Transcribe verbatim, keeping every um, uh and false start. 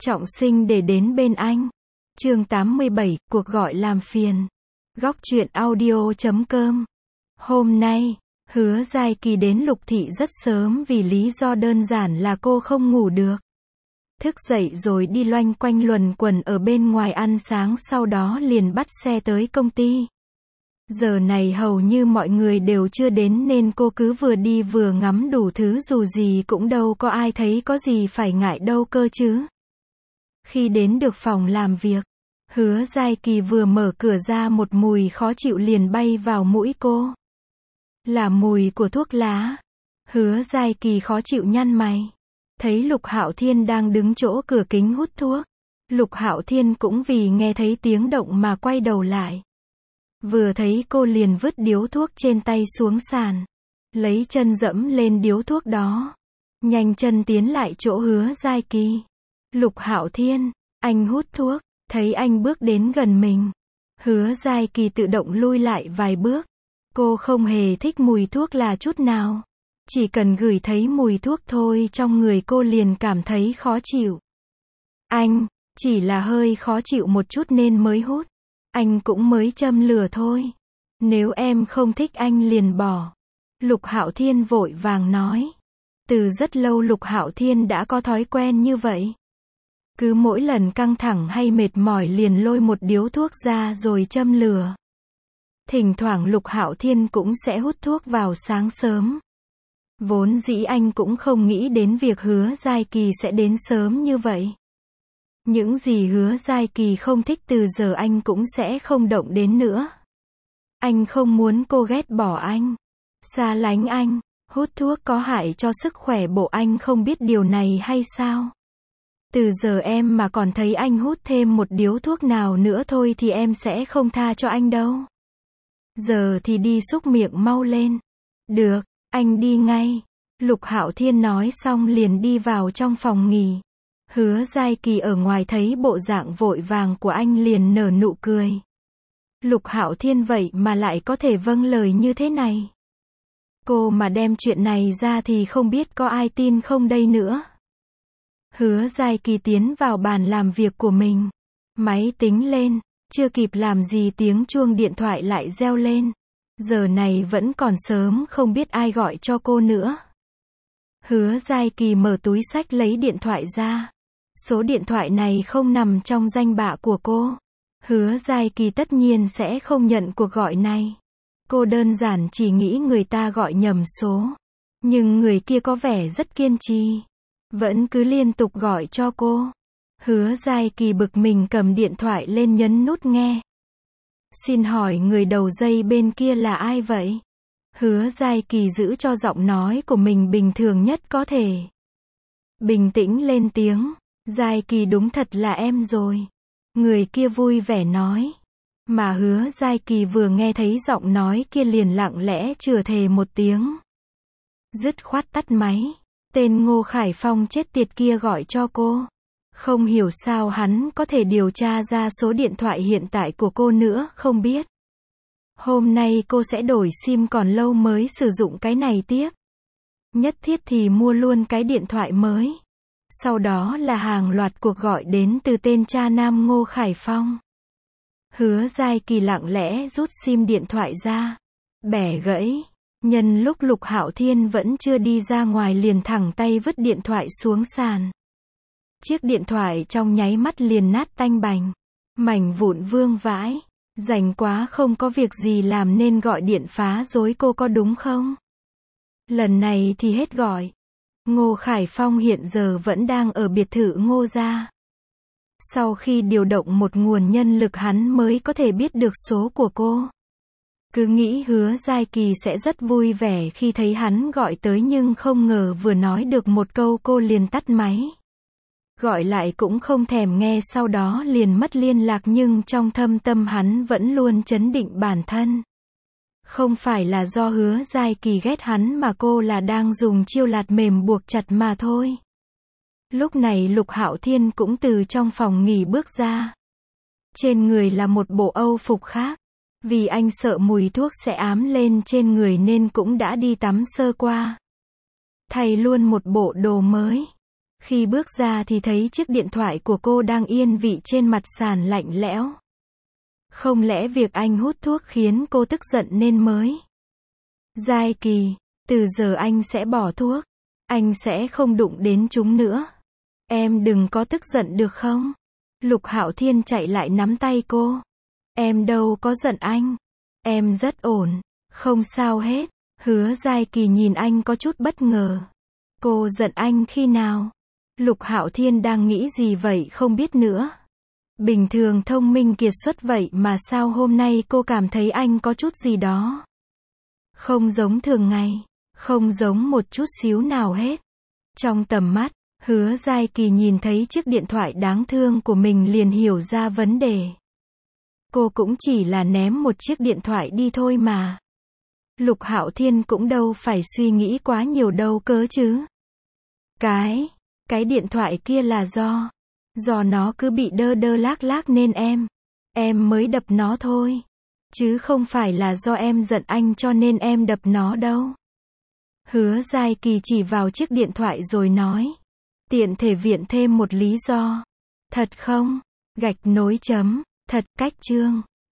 Trọng Sinh để đến bên anh. Chương tám mươi bảy, cuộc gọi làm phiền. Góc truyện audio chấm com. Hôm nay, Hứa Giai Kỳ đến Lục Thị rất sớm vì lý do đơn giản là cô không ngủ được. Thức dậy rồi đi loanh quanh luẩn quẩn ở bên ngoài ăn sáng, sau đó liền bắt xe tới công ty. Giờ này hầu như mọi người đều chưa đến nên cô cứ vừa đi vừa ngắm đủ thứ, dù gì cũng đâu có ai thấy có gì phải ngại đâu cơ chứ. Khi đến được phòng làm việc, Hứa Giai Kỳ vừa mở cửa ra, một mùi khó chịu liền bay vào mũi cô. Là mùi của thuốc lá. Hứa Giai Kỳ khó chịu nhăn mày. Thấy Lục Hạo Thiên đang đứng chỗ cửa kính hút thuốc. Lục Hạo Thiên cũng vì nghe thấy tiếng động mà quay đầu lại. Vừa thấy cô liền vứt điếu thuốc trên tay xuống sàn. Lấy chân dẫm lên điếu thuốc đó. Nhanh chân tiến lại chỗ Hứa Giai Kỳ. Lục Hạo Thiên, anh hút thuốc. Thấy anh bước đến gần mình, Hứa Giai Kỳ tự động lui lại vài bước. Cô không hề thích mùi thuốc là chút nào. Chỉ cần ngửi thấy mùi thuốc thôi trong người cô liền cảm thấy khó chịu. Anh, chỉ là hơi khó chịu một chút nên mới hút. Anh cũng mới châm lửa thôi. Nếu em không thích anh liền bỏ. Lục Hạo Thiên vội vàng nói. Từ rất lâu Lục Hạo Thiên đã có thói quen như vậy. Cứ mỗi lần căng thẳng hay mệt mỏi liền lôi một điếu thuốc ra rồi châm lửa. Thỉnh thoảng Lục Hạo Thiên cũng sẽ hút thuốc vào sáng sớm. Vốn dĩ anh cũng không nghĩ đến việc Hứa Giai Kỳ sẽ đến sớm như vậy. Những gì Hứa Giai Kỳ không thích từ giờ anh cũng sẽ không động đến nữa. Anh không muốn cô ghét bỏ anh, xa lánh anh. Hút thuốc có hại cho sức khỏe bộ anh không biết điều này hay sao? Từ giờ em mà còn thấy anh hút thêm một điếu thuốc nào nữa thôi thì em sẽ không tha cho anh đâu. Giờ thì đi súc miệng mau lên. Được, anh đi ngay. Lục Hạo Thiên nói xong liền đi vào trong phòng nghỉ. Hứa Giai Kỳ ở ngoài thấy bộ dạng vội vàng của anh liền nở nụ cười. Lục Hạo Thiên vậy mà lại có thể vâng lời như thế này. Cô mà đem chuyện này ra thì không biết có ai tin không đây nữa. Hứa Giai Kỳ tiến vào bàn làm việc của mình. Máy tính lên, chưa kịp làm gì tiếng chuông điện thoại lại reo lên. Giờ này vẫn còn sớm, không biết ai gọi cho cô nữa. Hứa Giai Kỳ mở túi xách lấy điện thoại ra. Số điện thoại này không nằm trong danh bạ của cô. Hứa Giai Kỳ tất nhiên sẽ không nhận cuộc gọi này. Cô đơn giản chỉ nghĩ người ta gọi nhầm số. Nhưng người kia có vẻ rất kiên trì. Vẫn cứ liên tục gọi cho cô. Hứa Giai Kỳ bực mình cầm điện thoại lên nhấn nút nghe. Xin hỏi người đầu dây bên kia là ai vậy? Hứa Giai Kỳ giữ cho giọng nói của mình bình thường nhất có thể. Bình tĩnh lên tiếng. Giai Kỳ đúng thật là em rồi. Người kia vui vẻ nói. Mà Hứa Giai Kỳ vừa nghe thấy giọng nói kia liền lặng lẽ chừa thề một tiếng. Dứt khoát tắt máy. Tên Ngô Khải Phong chết tiệt kia gọi cho cô. Không hiểu sao hắn có thể điều tra ra số điện thoại hiện tại của cô nữa, không biết. Hôm nay cô sẽ đổi sim, còn lâu mới sử dụng cái này tiếp. Nhất thiết thì mua luôn cái điện thoại mới. Sau đó là hàng loạt cuộc gọi đến từ tên cha nam Ngô Khải Phong. Hứa Giai Kỳ lặng lẽ rút sim điện thoại ra. Bẻ gãy. Nhân lúc Lục Hạo Thiên vẫn chưa đi ra ngoài liền thẳng tay vứt điện thoại xuống sàn. Chiếc điện thoại trong nháy mắt liền nát tanh bành. Mảnh vụn vương vãi. Rảnh quá không có việc gì làm nên gọi điện phá rối cô có đúng không? Lần này thì hết gọi. Ngô Khải Phong hiện giờ vẫn đang ở biệt thự Ngô gia. Sau khi điều động một nguồn nhân lực hắn mới có thể biết được số của cô. Cứ nghĩ Hứa Giai Kỳ sẽ rất vui vẻ khi thấy hắn gọi tới, nhưng không ngờ vừa nói được một câu cô liền tắt máy. Gọi lại cũng không thèm nghe, sau đó liền mất liên lạc, nhưng trong thâm tâm hắn vẫn luôn trấn định bản thân. Không phải là do Hứa Giai Kỳ ghét hắn mà cô là đang dùng chiêu lạt mềm buộc chặt mà thôi. Lúc này Lục Hạo Thiên cũng từ trong phòng nghỉ bước ra. Trên người là một bộ âu phục khác. Vì anh sợ mùi thuốc sẽ ám lên trên người nên cũng đã đi tắm sơ qua. Thay luôn một bộ đồ mới. Khi bước ra thì thấy chiếc điện thoại của cô đang yên vị trên mặt sàn lạnh lẽo. Không lẽ việc anh hút thuốc khiến cô tức giận nên mới? Giai Kỳ, từ giờ anh sẽ bỏ thuốc. Anh sẽ không đụng đến chúng nữa. Em đừng có tức giận được không? Lục Hạo Thiên chạy lại nắm tay cô. Em đâu có giận anh. Em rất ổn. Không sao hết. Hứa Giai Kỳ nhìn anh có chút bất ngờ. Cô giận anh khi nào? Lục Hạo Thiên đang nghĩ gì vậy không biết nữa. Bình thường thông minh kiệt xuất vậy mà sao hôm nay cô cảm thấy anh có chút gì đó không giống thường ngày, không giống một chút xíu nào hết. Trong tầm mắt, Hứa Giai Kỳ nhìn thấy chiếc điện thoại đáng thương của mình liền hiểu ra vấn đề. Cô cũng chỉ là ném một chiếc điện thoại đi thôi mà. Lục Hạo Thiên cũng đâu phải suy nghĩ quá nhiều đâu cơ chứ. Cái, cái điện thoại kia là do, do nó cứ bị đơ đơ lác lác nên em, em mới đập nó thôi. Chứ không phải là do em giận anh cho nên em đập nó đâu. Hứa Giai Kỳ chỉ vào chiếc điện thoại rồi nói. Tiện thể viện thêm một lý do. Thật không? Gạch nối chấm. Thật, cách chương.